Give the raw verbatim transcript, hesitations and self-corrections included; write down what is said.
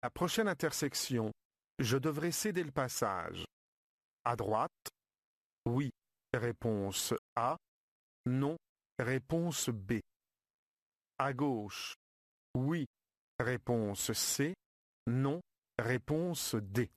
La prochaine intersection, je devrais céder le passage. À droite? Oui. Réponse A. Non. Réponse B. À gauche? Oui. Réponse C. Non. Réponse D.